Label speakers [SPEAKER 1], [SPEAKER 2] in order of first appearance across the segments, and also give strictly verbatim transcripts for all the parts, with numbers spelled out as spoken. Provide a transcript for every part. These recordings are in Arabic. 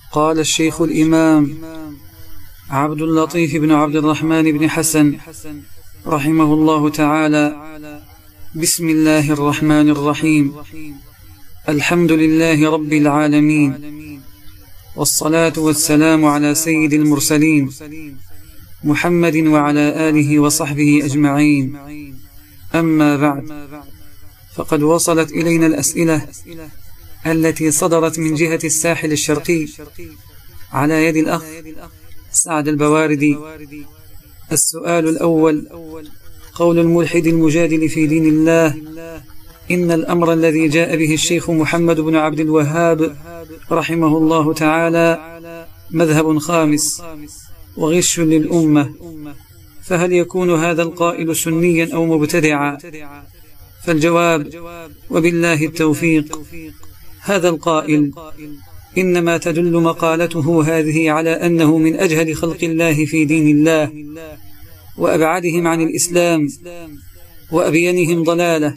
[SPEAKER 1] قال الشيخ الإمام عبد اللطيف بن عبد الرحمن بن حسن رحمه الله تعالى: بسم الله الرحمن الرحيم. الحمد لله رب العالمين، والصلاة والسلام على سيد المرسلين محمد وعلى آله وصحبه أجمعين. أما بعد، فقد وصلت إلينا الأسئلة التي صدرت من جهة الساحل الشرقي على يد الأخ سعد البواردي. السؤال الأول: قول الملحد المجادل في دين الله إن الأمر الذي جاء به الشيخ محمد بن عبد الوهاب رحمه الله تعالى مذهب خامس وغش للأمة، فهل يكون هذا القائل سنيا أو مبتدعا؟ فالجواب: وبالله التوفيق. هذا القائل إنما تدل مقالته هذه على أنه من أجهل خلق الله في دين الله وأبعدهم عن الإسلام وأبينهم ضلالة،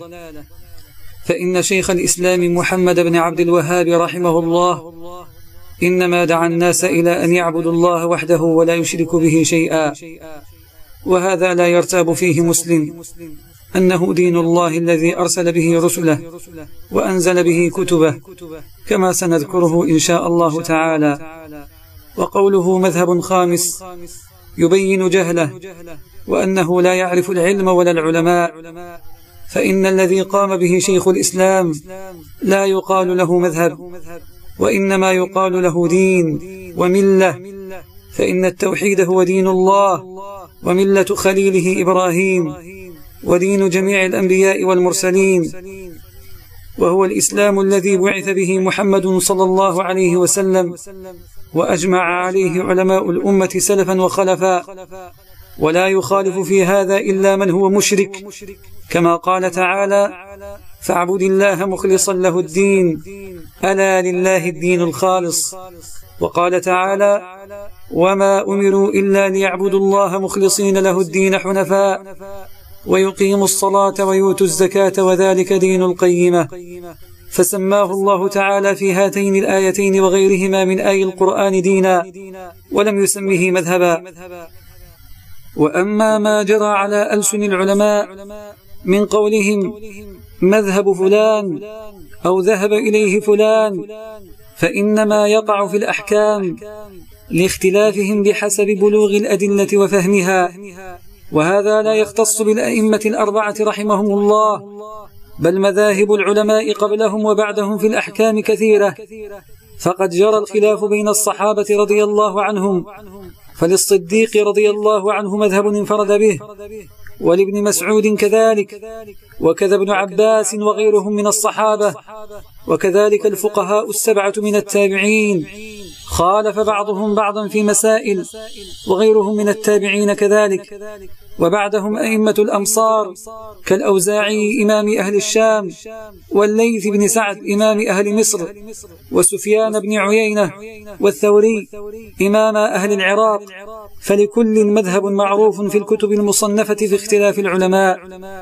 [SPEAKER 1] فإن شيخ الإسلام محمد بن عبد الوهاب رحمه الله إنما دعا الناس إلى أن يعبدوا الله وحده ولا يشرك به شيئا، وهذا لا يرتاب فيه مسلم أنه دين الله الذي أرسل به رسله وأنزل به كتبه، كما سنذكره إن شاء الله تعالى. وقوله مذهب خامس يبين جهله وأنه لا يعرف العلم ولا العلماء، فإن الذي قام به شيخ الإسلام لا يقال له مذهب، وإنما يقال له دين وملة، فإن التوحيد هو دين الله وملة خليله إبراهيم ودين جميع الأنبياء والمرسلين، وهو الإسلام الذي بعث به محمد صلى الله عليه وسلم وأجمع عليه علماء الأمة سلفا وخلفا، ولا يخالف في هذا إلا من هو مشرك، كما قال تعالى: فاعبد الله مخلصا له الدين ألا لله الدين الخالص. وقال تعالى: وما أمروا إلا ليعبدوا الله مخلصين له الدين حنفاء ويقيموا الصلاة ويؤتوا الزكاة وذلك دين القيمة. فسماه الله تعالى في هاتين الآيتين وغيرهما من آي القرآن دينا، ولم يسمه مذهبا. وأما ما جرى على ألسن العلماء من قولهم مذهب فلان أو ذهب إليه فلان، فإنما يقع في الأحكام لاختلافهم بحسب بلوغ الأدلة وفهمها، وهذا لا يختص بالأئمة الأربعة رحمهم الله، بل مذاهب العلماء قبلهم وبعدهم في الأحكام كثيرة، فقد جرى الخلاف بين الصحابة رضي الله عنهم، فللصديق رضي الله عنه مذهب انفرد به، ولابن مسعود كذلك، وكذا ابن عباس وغيرهم من الصحابة، وكذلك الفقهاء السبعة من التابعين خالف بعضهم بعضا في مسائل، وغيرهم من التابعين كذلك، وبعدهم أئمة الأمصار كالأوزاعي إمام أهل الشام، والليث بن سعد إمام أهل مصر، وسفيان بن عيينة، والثوري إمام أهل العراق، فلكل مذهب معروف في الكتب المصنفة في اختلاف العلماء،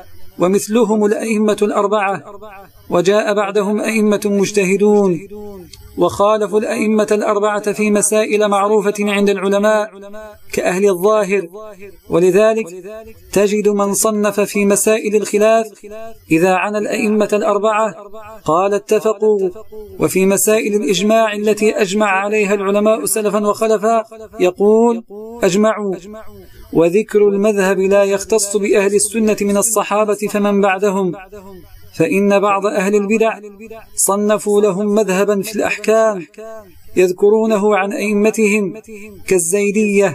[SPEAKER 1] ومثلهم الأئمة الأربعة، وجاء بعدهم أئمة مجتهدون وخالفوا الأئمة الأربعة في مسائل معروفة عند العلماء كأهل الظاهر، ولذلك تجد من صنف في مسائل الخلاف إذا عن الأئمة الأربعة قال اتفقوا، وفي مسائل الإجماع التي أجمع عليها العلماء سلفا وخلفا يقول أجمعوا. وذكر المذهب لا يختص بأهل السنة من الصحابة فمن بعدهم، فإن بعض أهل البدع صنفوا لهم مذهبا في الأحكام يذكرونه عن أئمتهم كالزيدية،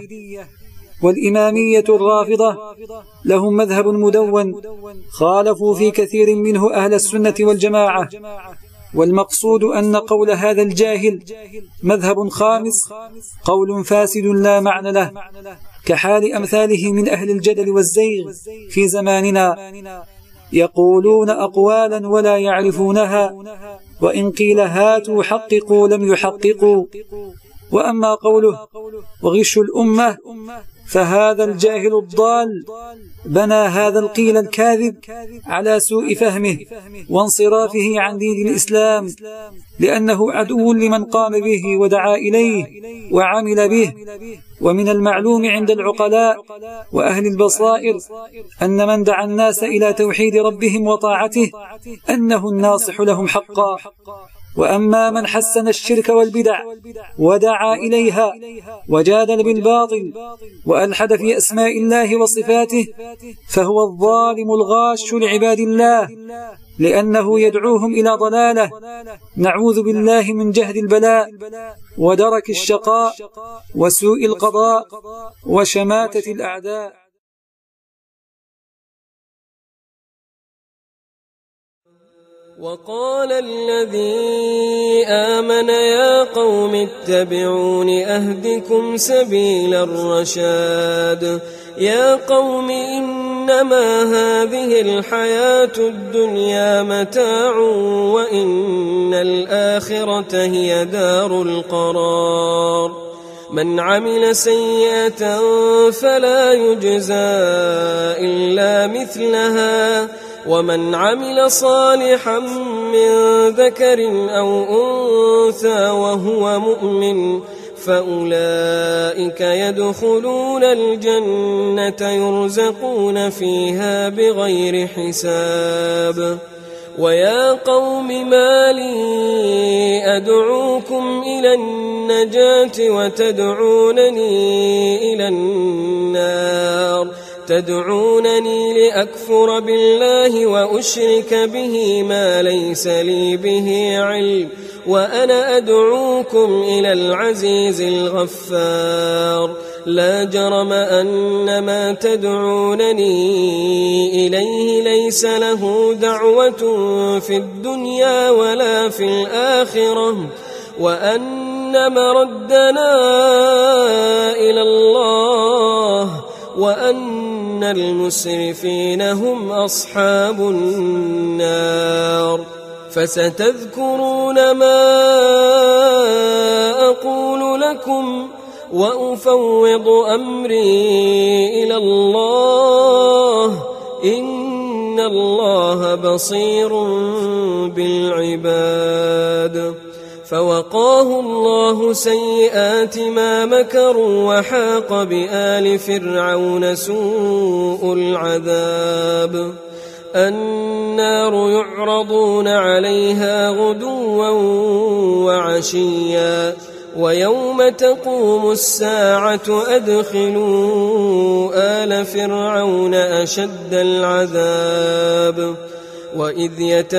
[SPEAKER 1] والإمامية الرافضة لهم مذهب مدون خالفوا في كثير منه أهل السنة والجماعة. والمقصود أن قول هذا الجاهل مذهب خامس قول فاسد لا معنى له، كحال أمثاله من أهل الجدل والزيغ في زماننا، يقولون أقوالا ولا يعرفونها، وإن قيل هاتوا حققوا لم يحققوا. وأما قوله وغش الأمة فهذا الجاهل الضال بنى هذا القيل الكاذب على سوء فهمه وانصرافه عن دين الإسلام، لأنه عدو لمن قام به ودعا إليه وعمل به. ومن المعلوم عند العقلاء وأهل البصائر أن من دعا الناس إلى توحيد ربهم وطاعته أنه الناصح لهم حقا. وأما من حسن الشرك والبدع ودعا إليها وجادل بالباطل وألحد في أسماء الله وصفاته فهو الظالم الغاش لعباد الله، لأنه يدعوهم إلى ضلاله. نعوذ بالله من جهد البلاء ودرك الشقاء وسوء القضاء وشماتة الأعداء.
[SPEAKER 2] وقال الذي آمن يا قوم اتبعون أهدكم سبيل الرشاد. يا قوم إنما هذه الحياة الدنيا متاع وإن الآخرة هي دار القرار. من عمل سيئة فلا يجزى إلا مثلها ومن عمل صالحا من ذكر أو أنثى وهو مؤمن فأولئك يدخلون الجنة يرزقون فيها بغير حساب. ويا قوم ما لي أدعوكم إلى النجاة وتدعونني إلى النار تدعونني لأكفر بالله وأشرك به ما ليس لي به علم وأنا أدعوكم إلى العزيز الغفار. لا جرم أن ما تدعونني إليه ليس له دعوة في الدنيا ولا في الآخرة وأن مردنا إلى الله وأن المسرفين هم أصحاب النار. فستذكرون ما أقول لكم وأفوض أمري إلى الله إن الله بصير بالعباد. فوقاه الله سيئات ما مكروا وحاق بآل فرعون سوء العذاب. النار يعرضون عليها غدوا وعشيا ويوم تقوم الساعة أدخلوا آل فرعون أشد العذاب. وإذ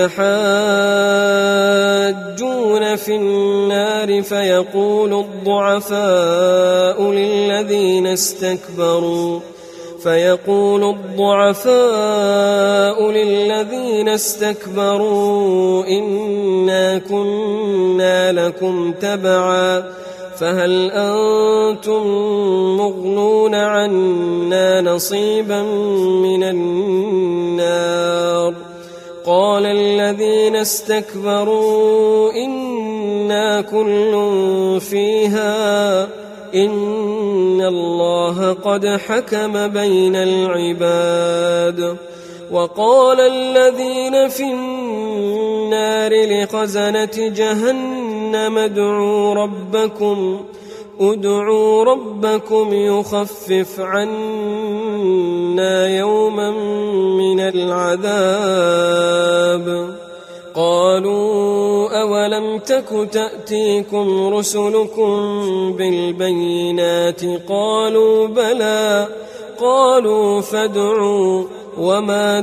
[SPEAKER 2] يتحاجون في النار فيقول الضعفاء للذين استكبروا فيقول الضعفاء للذين استكبروا إنا كنا لكم تبعا فهل أنتم مغنون عنا نصيبا من النار. قال الذين استكبروا إنا كل فيها إن الله قد حكم بين العباد. وقال الذين في النار لخزنة جهنم ادعوا ربكم ادعوا ربكم يخفف عنا يوما من العذاب. قالوا أولم تك تأتيكم رسلكم بالبينات قالوا بلى قالوا فادعوا وما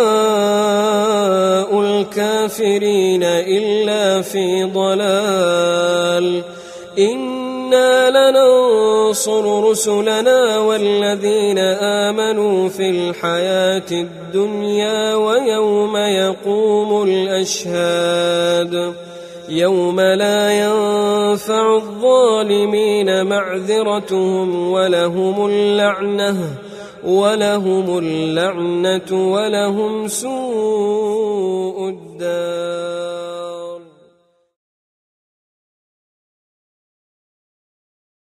[SPEAKER 2] دعاء الكافرين إلا في ضلال. إنا لننصر رسلنا والذين آمنوا في الحياة الدنيا ويوم يقوم الأشهاد. يوم لا ينفع الظالمين معذرتهم ولهم اللعنة ولهم اللعنة ولهم سوء الدار.